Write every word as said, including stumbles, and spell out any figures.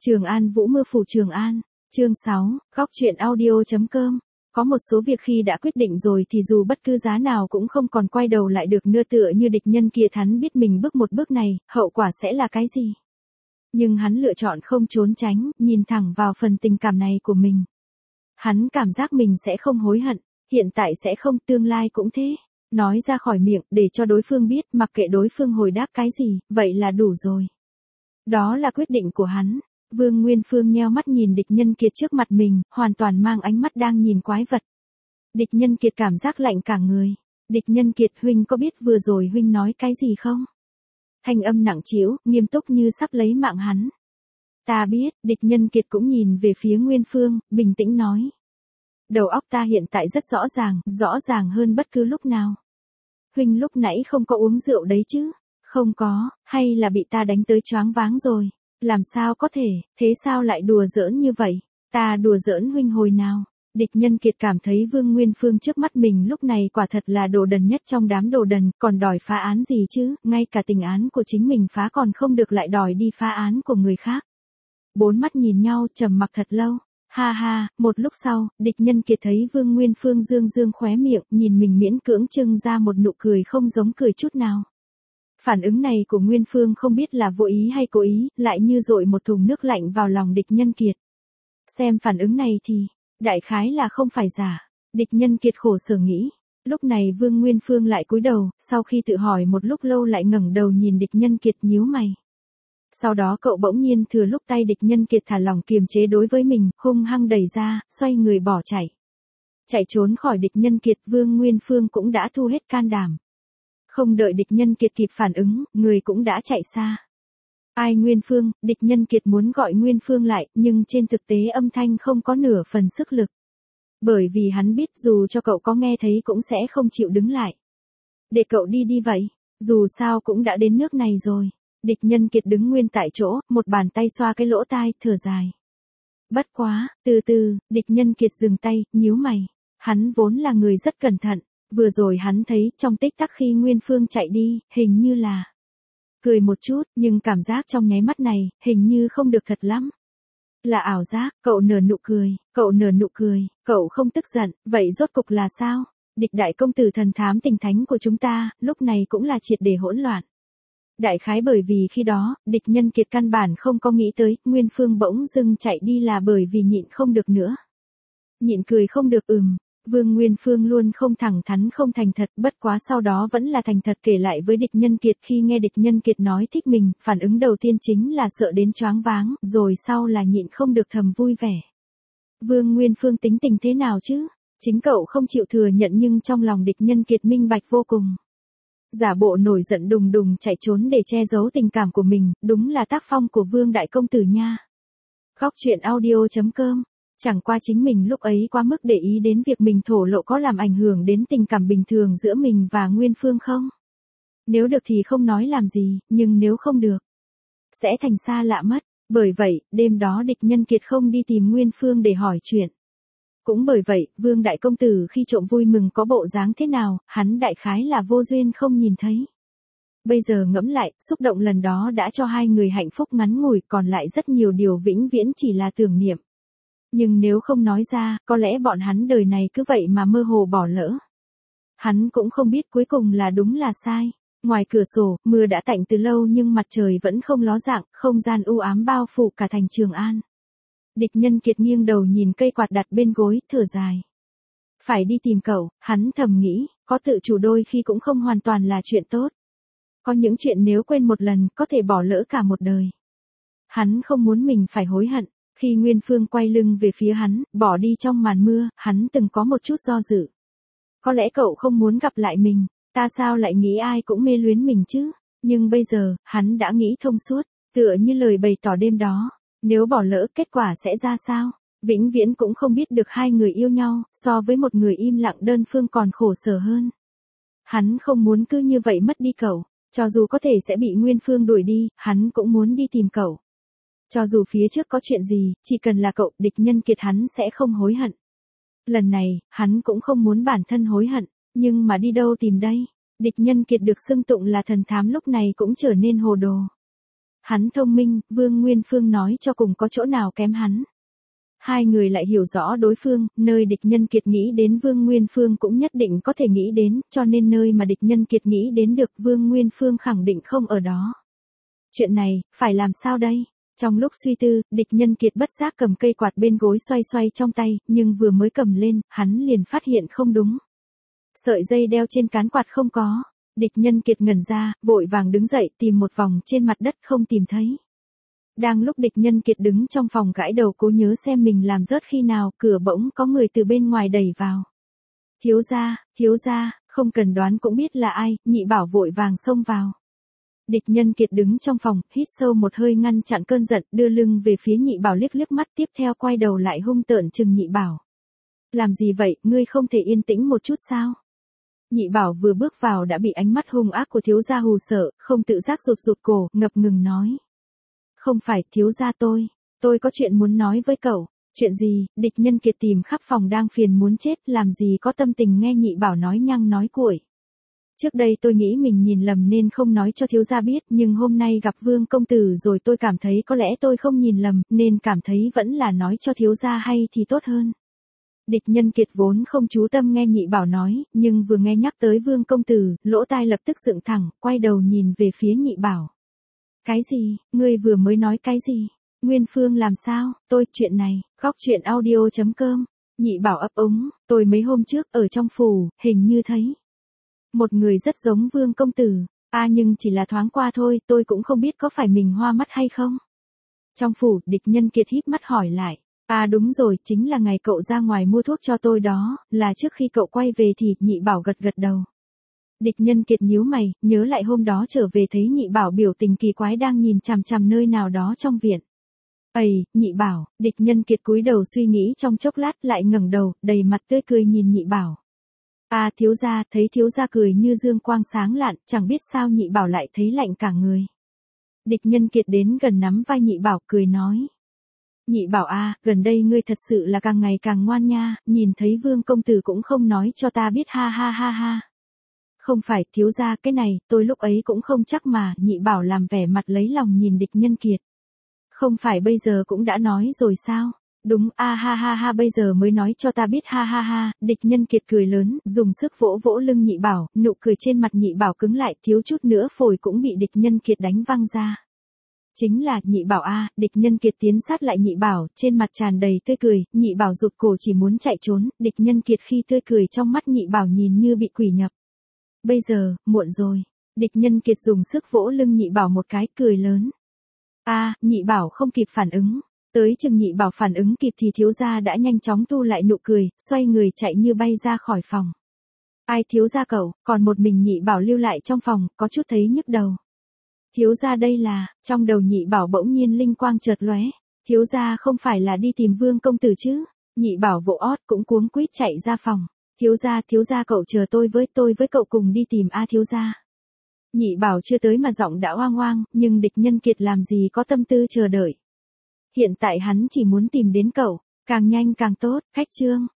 Trường An Vũ mưa phủ Trường An, chương sáu, góc truyện audio.com. Có một số việc khi đã quyết định rồi thì dù bất cứ giá nào cũng không còn quay đầu lại được nữa, tựa như địch nhân kia hắn biết mình bước một bước này, hậu quả sẽ là cái gì. Nhưng hắn lựa chọn không trốn tránh, nhìn thẳng vào phần tình cảm này của mình. Hắn cảm giác mình sẽ không hối hận, hiện tại sẽ không, tương lai cũng thế. Nói ra khỏi miệng để cho đối phương biết, mặc kệ đối phương hồi đáp cái gì, vậy là đủ rồi. Đó là quyết định của hắn. Vương Nguyên Phương nheo mắt nhìn địch nhân kiệt trước mặt mình, hoàn toàn mang ánh mắt đang nhìn quái vật. Địch nhân kiệt cảm giác lạnh cả người. Địch nhân kiệt, huynh có biết vừa rồi huynh nói cái gì không? Thanh âm nặng trĩu, nghiêm túc như sắp lấy mạng hắn. Ta biết, địch nhân kiệt cũng nhìn về phía Nguyên Phương, bình tĩnh nói. Đầu óc ta hiện tại rất rõ ràng, rõ ràng hơn bất cứ lúc nào. Huynh lúc nãy không có uống rượu đấy chứ? Không có, hay là bị ta đánh tới choáng váng rồi? Làm sao có thể, thế sao lại đùa giỡn như vậy? Ta đùa giỡn huynh hồi nào? Địch nhân kiệt cảm thấy Vương Nguyên Phương trước mắt mình lúc này quả thật là đồ đần nhất trong đám đồ đần, còn đòi phá án gì chứ, ngay cả tình án của chính mình phá còn không được lại đòi đi phá án của người khác. Bốn mắt nhìn nhau trầm mặc thật lâu. Ha ha, một lúc sau, địch nhân kiệt thấy Vương Nguyên Phương dương dương khóe miệng, nhìn mình miễn cưỡng trưng ra một nụ cười không giống cười chút nào. Phản ứng này của Nguyên Phương không biết là vô ý hay cố ý, lại như dội một thùng nước lạnh vào lòng địch nhân kiệt. Xem phản ứng này thì, đại khái là không phải giả. Địch nhân kiệt khổ sở nghĩ. Lúc này Vương Nguyên Phương lại cúi đầu, sau khi tự hỏi một lúc lâu lại ngẩng đầu nhìn địch nhân kiệt nhíu mày. Sau đó cậu bỗng nhiên thừa lúc tay địch nhân kiệt thả lỏng kiềm chế đối với mình, hung hăng đẩy ra, xoay người bỏ chạy. Chạy trốn khỏi địch nhân kiệt, Vương Nguyên Phương cũng đã thu hết can đảm. Không đợi địch nhân kiệt kịp phản ứng, người cũng đã chạy xa. Ai Nguyên Phương, địch nhân kiệt muốn gọi Nguyên Phương lại, nhưng trên thực tế âm thanh không có nửa phần sức lực. Bởi vì hắn biết dù cho cậu có nghe thấy cũng sẽ không chịu đứng lại. Để cậu đi đi vậy, dù sao cũng đã đến nước này rồi. Địch nhân kiệt đứng nguyên tại chỗ, một bàn tay xoa cái lỗ tai, thở dài. Bất quá, từ từ, địch nhân kiệt dừng tay, nhíu mày. Hắn vốn là người rất cẩn thận. Vừa rồi hắn thấy trong tích tắc khi Nguyên Phương chạy đi, hình như là cười một chút, nhưng cảm giác trong nháy mắt này, hình như không được thật lắm. Là ảo giác, cậu nở nụ cười, cậu nở nụ cười, cậu không tức giận, vậy rốt cục là sao? Địch đại công tử thần thám tình thánh của chúng ta, lúc này cũng là triệt để hỗn loạn. Đại khái bởi vì khi đó, địch nhân kiệt căn bản không có nghĩ tới, Nguyên Phương bỗng dưng chạy đi là bởi vì nhịn không được nữa. Nhịn cười không được ừm. Vương Nguyên Phương luôn không thẳng thắn không thành thật, bất quá sau đó vẫn là thành thật kể lại với địch nhân kiệt. Khi nghe địch nhân kiệt nói thích mình, phản ứng đầu tiên chính là sợ đến choáng váng, rồi sau là nhịn không được thầm vui vẻ. Vương Nguyên Phương tính tình thế nào chứ? Chính cậu không chịu thừa nhận nhưng trong lòng địch nhân kiệt minh bạch vô cùng. Giả bộ nổi giận đùng đùng chạy trốn để che giấu tình cảm của mình, đúng là tác phong của Vương đại công tử nha. Góc truyện audio.com. Chẳng qua chính mình lúc ấy quá mức để ý đến việc mình thổ lộ có làm ảnh hưởng đến tình cảm bình thường giữa mình và Nguyên Phương không? Nếu được thì không nói làm gì, nhưng nếu không được, sẽ thành xa lạ mất. Bởi vậy, đêm đó địch nhân kiệt không đi tìm Nguyên Phương để hỏi chuyện. Cũng bởi vậy, Vương đại công tử khi trộm vui mừng có bộ dáng thế nào, hắn đại khái là vô duyên không nhìn thấy. Bây giờ ngẫm lại, xúc động lần đó đã cho hai người hạnh phúc ngắn ngủi, còn lại rất nhiều điều vĩnh viễn chỉ là tưởng niệm. Nhưng nếu không nói ra, có lẽ bọn hắn đời này cứ vậy mà mơ hồ bỏ lỡ. Hắn cũng không biết cuối cùng là đúng là sai. Ngoài cửa sổ, mưa đã tạnh từ lâu nhưng mặt trời vẫn không ló dạng, không gian u ám bao phủ cả thành Trường An. Địch nhân kiệt nghiêng đầu nhìn cây quạt đặt bên gối, thở dài. Phải đi tìm cậu, hắn thầm nghĩ, có tự chủ đôi khi cũng không hoàn toàn là chuyện tốt. Có những chuyện nếu quên một lần, có thể bỏ lỡ cả một đời. Hắn không muốn mình phải hối hận. Khi Nguyên Phương quay lưng về phía hắn, bỏ đi trong màn mưa, hắn từng có một chút do dự. Có lẽ cậu không muốn gặp lại mình, ta sao lại nghĩ ai cũng mê luyến mình chứ? Nhưng bây giờ, hắn đã nghĩ thông suốt, tựa như lời bày tỏ đêm đó. Nếu bỏ lỡ kết quả sẽ ra sao? Vĩnh viễn cũng không biết được hai người yêu nhau, so với một người im lặng đơn phương còn khổ sở hơn. Hắn không muốn cứ như vậy mất đi cậu, cho dù có thể sẽ bị Nguyên Phương đuổi đi, hắn cũng muốn đi tìm cậu. Cho dù phía trước có chuyện gì, chỉ cần là cậu, địch nhân kiệt hắn sẽ không hối hận. Lần này, hắn cũng không muốn bản thân hối hận, nhưng mà đi đâu tìm đây? Địch nhân kiệt được xưng tụng là thần thám lúc này cũng trở nên hồ đồ. Hắn thông minh, Vương Nguyên Phương nói cho cùng có chỗ nào kém hắn. Hai người lại hiểu rõ đối phương, nơi địch nhân kiệt nghĩ đến Vương Nguyên Phương cũng nhất định có thể nghĩ đến, cho nên nơi mà địch nhân kiệt nghĩ đến được Vương Nguyên Phương khẳng định không ở đó. Chuyện này, phải làm sao đây? Trong lúc suy tư, địch nhân kiệt bất giác cầm cây quạt bên gối xoay xoay trong tay, nhưng vừa mới cầm lên, hắn liền phát hiện không đúng. Sợi dây đeo trên cán quạt không có. Địch nhân kiệt ngẩn ra, vội vàng đứng dậy tìm một vòng trên mặt đất không tìm thấy. Đang lúc địch nhân kiệt đứng trong phòng gãi đầu cố nhớ xem mình làm rớt khi nào, cửa bỗng có người từ bên ngoài đẩy vào. Thiếu gia, thiếu gia, không cần đoán cũng biết là ai, Nhị Bảo vội vàng xông vào. Địch nhân kiệt đứng trong phòng, hít sâu một hơi ngăn chặn cơn giận, đưa lưng về phía Nhị Bảo liếc liếc mắt tiếp theo quay đầu lại hung tợn trừng Nhị Bảo. Làm gì vậy, ngươi không thể yên tĩnh một chút sao? Nhị Bảo vừa bước vào đã bị ánh mắt hung ác của thiếu gia hù sợ, không tự giác rụt rụt cổ, ngập ngừng nói. Không phải, thiếu gia tôi, tôi có chuyện muốn nói với cậu. Chuyện gì? Địch nhân kiệt tìm khắp phòng đang phiền muốn chết, làm gì có tâm tình nghe Nhị Bảo nói nhăng nói cuội. Trước đây tôi nghĩ mình nhìn lầm nên không nói cho thiếu gia biết, nhưng hôm nay gặp Vương công tử rồi tôi cảm thấy có lẽ tôi không nhìn lầm, nên cảm thấy vẫn là nói cho thiếu gia hay thì tốt hơn. Địch nhân kiệt vốn không chú tâm nghe Nhị Bảo nói, nhưng vừa nghe nhắc tới Vương công tử, lỗ tai lập tức dựng thẳng, quay đầu nhìn về phía Nhị Bảo. Cái gì, ngươi vừa mới nói cái gì? Nguyên Phương làm sao? Tôi, chuyện này, góc chuyện audio chấm com. Nhị Bảo ấp úng, tôi mấy hôm trước ở trong phủ, hình như thấy một người rất giống Vương công tử. À nhưng chỉ là thoáng qua thôi, tôi cũng không biết có phải mình hoa mắt hay không. Trong phủ, địch nhân kiệt híp mắt hỏi lại. À đúng rồi, chính là ngày cậu ra ngoài mua thuốc cho tôi đó, là trước khi cậu quay về thì, Nhị Bảo gật gật đầu. Địch nhân kiệt nhíu mày, nhớ lại hôm đó trở về thấy Nhị Bảo biểu tình kỳ quái đang nhìn chằm chằm nơi nào đó trong viện. Ây, Nhị Bảo, địch nhân kiệt cúi đầu suy nghĩ trong chốc lát lại ngẩng đầu, đầy mặt tươi cười nhìn Nhị Bảo. À thiếu gia, thấy thiếu gia cười như dương quang sáng lạn, chẳng biết sao Nhị Bảo lại thấy lạnh cả người. Địch nhân kiệt đến gần nắm vai Nhị Bảo cười nói. Nhị Bảo à, gần đây ngươi thật sự là càng ngày càng ngoan nha, nhìn thấy Vương công tử cũng không nói cho ta biết ha ha ha ha. Không phải, thiếu gia, cái này, tôi lúc ấy cũng không chắc mà, Nhị Bảo làm vẻ mặt lấy lòng nhìn địch nhân kiệt. Không phải bây giờ cũng đã nói rồi sao? Đúng, a ha ha ha bây giờ mới nói cho ta biết ha ha ha, địch nhân kiệt cười lớn, dùng sức vỗ vỗ lưng Nhị Bảo, nụ cười trên mặt Nhị Bảo cứng lại, thiếu chút nữa phổi cũng bị địch nhân kiệt đánh văng ra. Chính là, Nhị Bảo a, địch nhân kiệt tiến sát lại Nhị Bảo, trên mặt tràn đầy tươi cười, Nhị Bảo rụt cổ chỉ muốn chạy trốn, địch nhân kiệt khi tươi cười trong mắt Nhị Bảo nhìn như bị quỷ nhập. Bây giờ, muộn rồi, địch nhân kiệt dùng sức vỗ lưng Nhị Bảo một cái, cười lớn. A, Nhị Bảo không kịp phản ứng, tới chừng Nhị Bảo phản ứng kịp thì thiếu gia đã nhanh chóng thu lại nụ cười, xoay người chạy như bay ra khỏi phòng. Ai thiếu gia cậu, còn một mình Nhị Bảo lưu lại trong phòng, có chút thấy nhức đầu. Thiếu gia đây là, trong đầu Nhị Bảo bỗng nhiên linh quang chợt lóe, thiếu gia không phải là đi tìm Vương công tử chứ? Nhị Bảo vỗ ót cũng cuống quýt chạy ra phòng. Thiếu gia, thiếu gia cậu chờ tôi với, tôi với cậu cùng đi tìm a thiếu gia. Nhị Bảo chưa tới mà giọng đã oang oang, nhưng địch nhân kiệt làm gì có tâm tư chờ đợi. Hiện tại hắn chỉ muốn tìm đến cậu, càng nhanh càng tốt, khách trương.